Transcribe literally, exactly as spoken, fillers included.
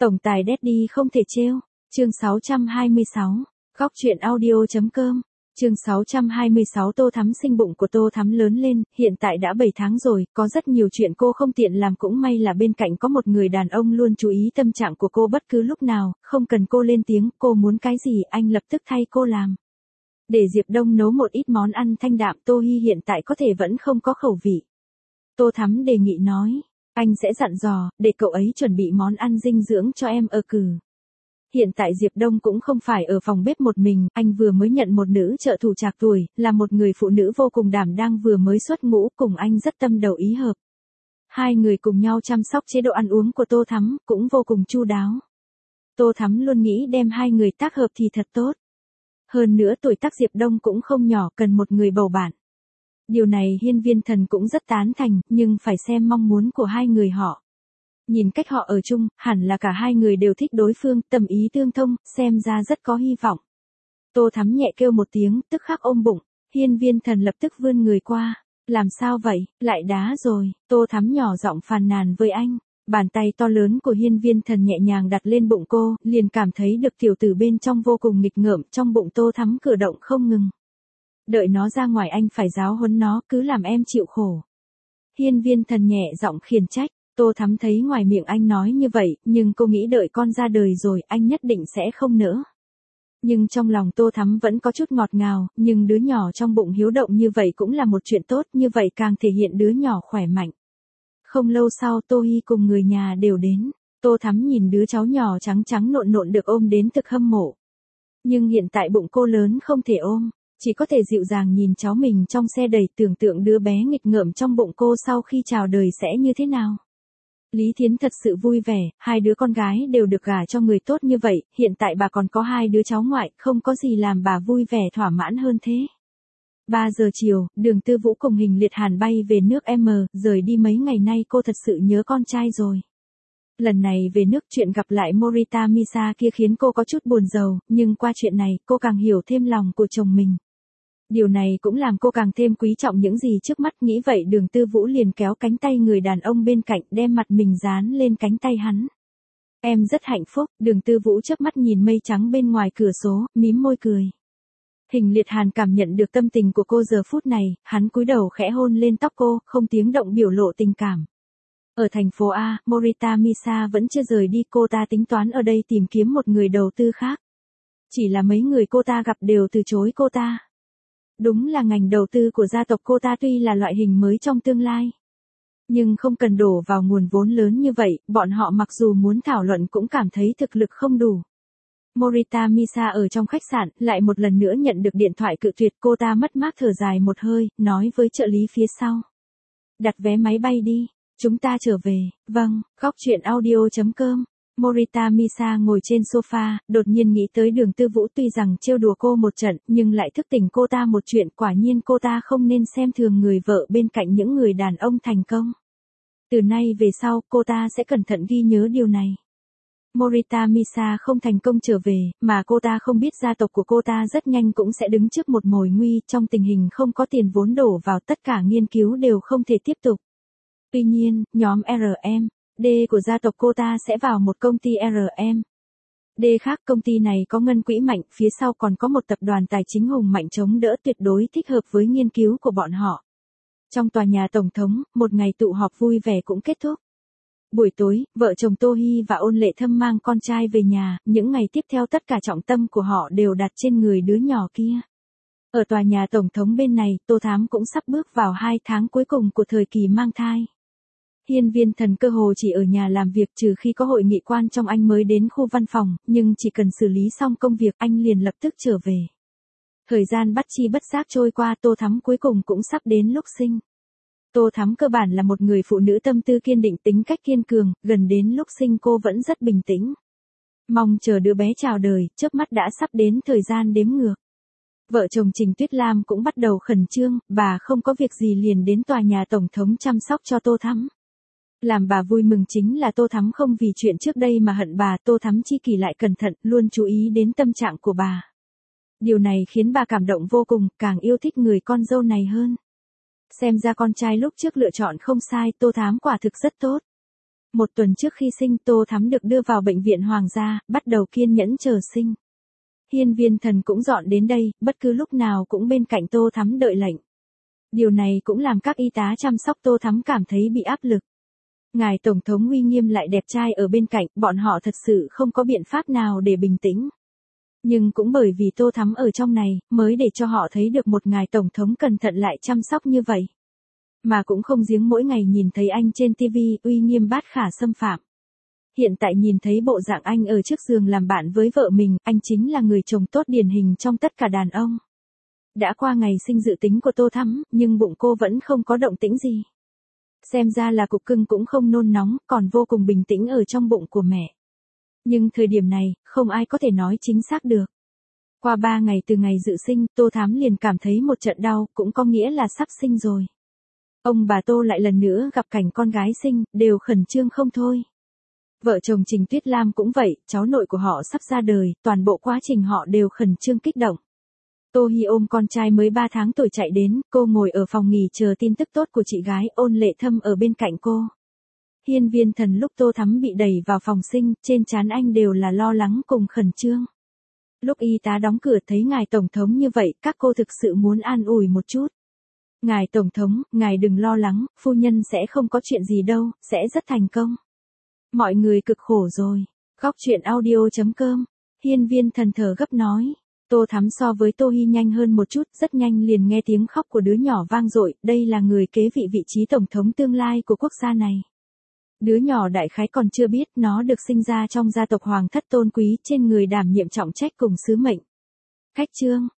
Tổng tài Daddy không thể trêu. Chương sáu trăm hai mươi sáu. Góc truyện audio.com. Chương sáu trăm hai mươi sáu. Tô Thắm sinh bụng của Tô Thắm lớn lên, hiện tại đã bảy tháng rồi, có rất nhiều chuyện cô không tiện làm, cũng may là bên cạnh có một người đàn ông luôn chú ý tâm trạng của cô bất cứ lúc nào, không cần cô lên tiếng, cô muốn cái gì anh lập tức thay cô làm. Để Diệp Đông nấu một ít món ăn thanh đạm, Tô Hi hiện tại có thể vẫn không có khẩu vị. Tô Thắm đề nghị nói, anh sẽ dặn dò, để cậu ấy chuẩn bị món ăn dinh dưỡng cho em ở cử. Hiện tại Diệp Đông cũng không phải ở phòng bếp một mình, anh vừa mới nhận một nữ trợ thủ trạc tuổi, là một người phụ nữ vô cùng đảm đang vừa mới xuất ngũ, cùng anh rất tâm đầu ý hợp. Hai người cùng nhau chăm sóc chế độ ăn uống của Tô Thắm, cũng vô cùng chu đáo. Tô Thắm luôn nghĩ đem hai người tác hợp thì thật tốt. Hơn nữa tuổi tác Diệp Đông cũng không nhỏ, cần một người bầu bạn. Điều này Hiên Viên Thần cũng rất tán thành, nhưng phải xem mong muốn của hai người họ. Nhìn cách họ ở chung, hẳn là cả hai người đều thích đối phương, tâm ý tương thông, xem ra rất có hy vọng. Tô Thắm nhẹ kêu một tiếng, tức khắc ôm bụng. Hiên Viên Thần lập tức vươn người qua. Làm sao vậy, lại đá rồi. Tô Thắm nhỏ giọng phàn nàn với anh. Bàn tay to lớn của Hiên Viên Thần nhẹ nhàng đặt lên bụng cô, liền cảm thấy được tiểu tử bên trong vô cùng nghịch ngợm, trong bụng Tô Thắm cử động không ngừng. Đợi nó ra ngoài anh phải giáo huấn nó, cứ làm em chịu khổ. Hiên Viên Thần nhẹ giọng khiển trách. Tô Thắm thấy ngoài miệng anh nói như vậy, nhưng cô nghĩ đợi con ra đời rồi, anh nhất định sẽ không nỡ. Nhưng trong lòng Tô Thắm vẫn có chút ngọt ngào, nhưng đứa nhỏ trong bụng hiếu động như vậy cũng là một chuyện tốt, như vậy càng thể hiện đứa nhỏ khỏe mạnh. Không lâu sau Tô Hi cùng người nhà đều đến, Tô Thắm nhìn đứa cháu nhỏ trắng trắng nộn nộn được ôm đến thực hâm mộ. Nhưng hiện tại bụng cô lớn không thể ôm, chỉ có thể dịu dàng nhìn cháu mình trong xe đầy, tưởng tượng đứa bé nghịch ngợm trong bụng cô sau khi chào đời sẽ như thế nào. Lý Thiến thật sự vui vẻ, hai đứa con gái đều được gả cho người tốt như vậy, hiện tại bà còn có hai đứa cháu ngoại, không có gì làm bà vui vẻ thỏa mãn hơn thế. ba giờ chiều, Đường Tư Vũ cùng Hình Liệt Hàn bay về nước M, rời đi mấy ngày nay cô thật sự nhớ con trai rồi. Lần này về nước chuyện gặp lại Morita Misa kia khiến cô có chút buồn rầu, nhưng qua chuyện này cô càng hiểu thêm lòng của chồng mình. Điều này cũng làm cô càng thêm quý trọng những gì trước mắt, nghĩ vậy Đường Tư Vũ liền kéo cánh tay người đàn ông bên cạnh, đem mặt mình dán lên cánh tay hắn. Em rất hạnh phúc. Đường Tư Vũ chớp mắt nhìn mây trắng bên ngoài cửa sổ, mím môi cười. Hình Liệt Hàn cảm nhận được tâm tình của cô giờ phút này, hắn cúi đầu khẽ hôn lên tóc cô, không tiếng động biểu lộ tình cảm. Ở thành phố A, Morita Misa vẫn chưa rời đi, cô ta tính toán ở đây tìm kiếm một người đầu tư khác. Chỉ là mấy người cô ta gặp đều từ chối cô ta. Đúng là ngành đầu tư của gia tộc cô ta tuy là loại hình mới trong tương lai. Nhưng không cần đổ vào nguồn vốn lớn như vậy, bọn họ mặc dù muốn thảo luận cũng cảm thấy thực lực không đủ. Morita Misa ở trong khách sạn, lại một lần nữa nhận được điện thoại cự tuyệt, cô ta mất mát thở dài một hơi, nói với trợ lý phía sau. Đặt vé máy bay đi, chúng ta trở về. Vâng, góc truyện audio.com. Morita Misa ngồi trên sofa, đột nhiên nghĩ tới Đường Tư Vũ, tuy rằng trêu đùa cô một trận, nhưng lại thức tỉnh cô ta một chuyện, quả nhiên cô ta không nên xem thường người vợ bên cạnh những người đàn ông thành công. Từ nay về sau, cô ta sẽ cẩn thận ghi nhớ điều này. Morita Misa không thành công trở về, mà cô ta không biết gia tộc của cô ta rất nhanh cũng sẽ đứng trước một mồi nguy, trong tình hình không có tiền vốn đổ vào, tất cả nghiên cứu đều không thể tiếp tục. Tuy nhiên, nhóm R M D của gia tộc cô ta sẽ vào một công ty R M D khác, công ty này có ngân quỹ mạnh, phía sau còn có một tập đoàn tài chính hùng mạnh chống đỡ, tuyệt đối thích hợp với nghiên cứu của bọn họ. Trong tòa nhà tổng thống, một ngày tụ họp vui vẻ cũng kết thúc. Buổi tối, vợ chồng Tô Hi và Ôn Lệ Thâm mang con trai về nhà, những ngày tiếp theo tất cả trọng tâm của họ đều đặt trên người đứa nhỏ kia. Ở tòa nhà tổng thống bên này, Tô Thắm cũng sắp bước vào hai tháng cuối cùng của thời kỳ mang thai. Hiên Viên Thần cơ hồ chỉ ở nhà làm việc, trừ khi có hội nghị quan trọng anh mới đến khu văn phòng, nhưng chỉ cần xử lý xong công việc anh liền lập tức trở về. Thời gian bất chi bất giác trôi qua, Tô Thắm cuối cùng cũng sắp đến lúc sinh. Tô Thắm cơ bản là một người phụ nữ tâm tư kiên định, tính cách kiên cường, gần đến lúc sinh cô vẫn rất bình tĩnh. Mong chờ đứa bé chào đời, chớp mắt đã sắp đến thời gian đếm ngược. Vợ chồng Trình Tuyết Lam cũng bắt đầu khẩn trương, bà không có việc gì liền đến tòa nhà tổng thống chăm sóc cho Tô Thắm. Làm bà vui mừng chính là Tô Thắm không vì chuyện trước đây mà hận bà, Tô Thắm chi kỷ lại cẩn thận, luôn chú ý đến tâm trạng của bà. Điều này khiến bà cảm động vô cùng, càng yêu thích người con dâu này hơn. Xem ra con trai lúc trước lựa chọn không sai, Tô Thắm quả thực rất tốt. Một tuần trước khi sinh, Tô Thắm được đưa vào bệnh viện Hoàng gia, bắt đầu kiên nhẫn chờ sinh. Hiên Viên Thần cũng dọn đến đây, bất cứ lúc nào cũng bên cạnh Tô Thắm đợi lệnh. Điều này cũng làm các y tá chăm sóc Tô Thắm cảm thấy bị áp lực. Ngài Tổng thống uy nghiêm lại đẹp trai ở bên cạnh, bọn họ thật sự không có biện pháp nào để bình tĩnh. Nhưng cũng bởi vì Tô Thắm ở trong này, mới để cho họ thấy được một ngài Tổng thống cẩn thận lại chăm sóc như vậy. Mà cũng không giếng mỗi ngày nhìn thấy anh trên ti vi uy nghiêm bát khả xâm phạm. Hiện tại nhìn thấy bộ dạng anh ở trước giường làm bạn với vợ mình, anh chính là người chồng tốt điển hình trong tất cả đàn ông. Đã qua ngày sinh dự tính của Tô Thắm, nhưng bụng cô vẫn không có động tĩnh gì. Xem ra là cục cưng cũng không nôn nóng, còn vô cùng bình tĩnh ở trong bụng của mẹ. Nhưng thời điểm này, không ai có thể nói chính xác được. Qua ba ngày từ ngày dự sinh, Tô Thắm liền cảm thấy một trận đau, cũng có nghĩa là sắp sinh rồi. Ông bà Tô lại lần nữa gặp cảnh con gái sinh, đều khẩn trương không thôi. Vợ chồng Trình Tuyết Lam cũng vậy, cháu nội của họ sắp ra đời, toàn bộ quá trình họ đều khẩn trương kích động. Tô Hi ôm con trai mới ba tháng tuổi chạy đến, cô ngồi ở phòng nghỉ chờ tin tức tốt của chị gái, Ôn Lệ Thâm ở bên cạnh cô. Hiên Viên Thần lúc Tô Thắm bị đẩy vào phòng sinh, trên trán anh đều là lo lắng cùng khẩn trương. Lúc y tá đóng cửa thấy ngài Tổng thống như vậy, các cô thực sự muốn an ủi một chút. Ngài Tổng thống, ngài đừng lo lắng, phu nhân sẽ không có chuyện gì đâu, sẽ rất thành công. Mọi người cực khổ rồi. Góc truyện audio chấm com. Hiên Viên Thần thở gấp nói. Tô Thắm so với Tô Hi nhanh hơn một chút, rất nhanh liền nghe tiếng khóc của đứa nhỏ vang dội, đây là người kế vị vị trí tổng thống tương lai của quốc gia này. Đứa nhỏ đại khái còn chưa biết nó được sinh ra trong gia tộc hoàng thất tôn quý trên người đảm nhiệm trọng trách cùng sứ mệnh. Khách trương,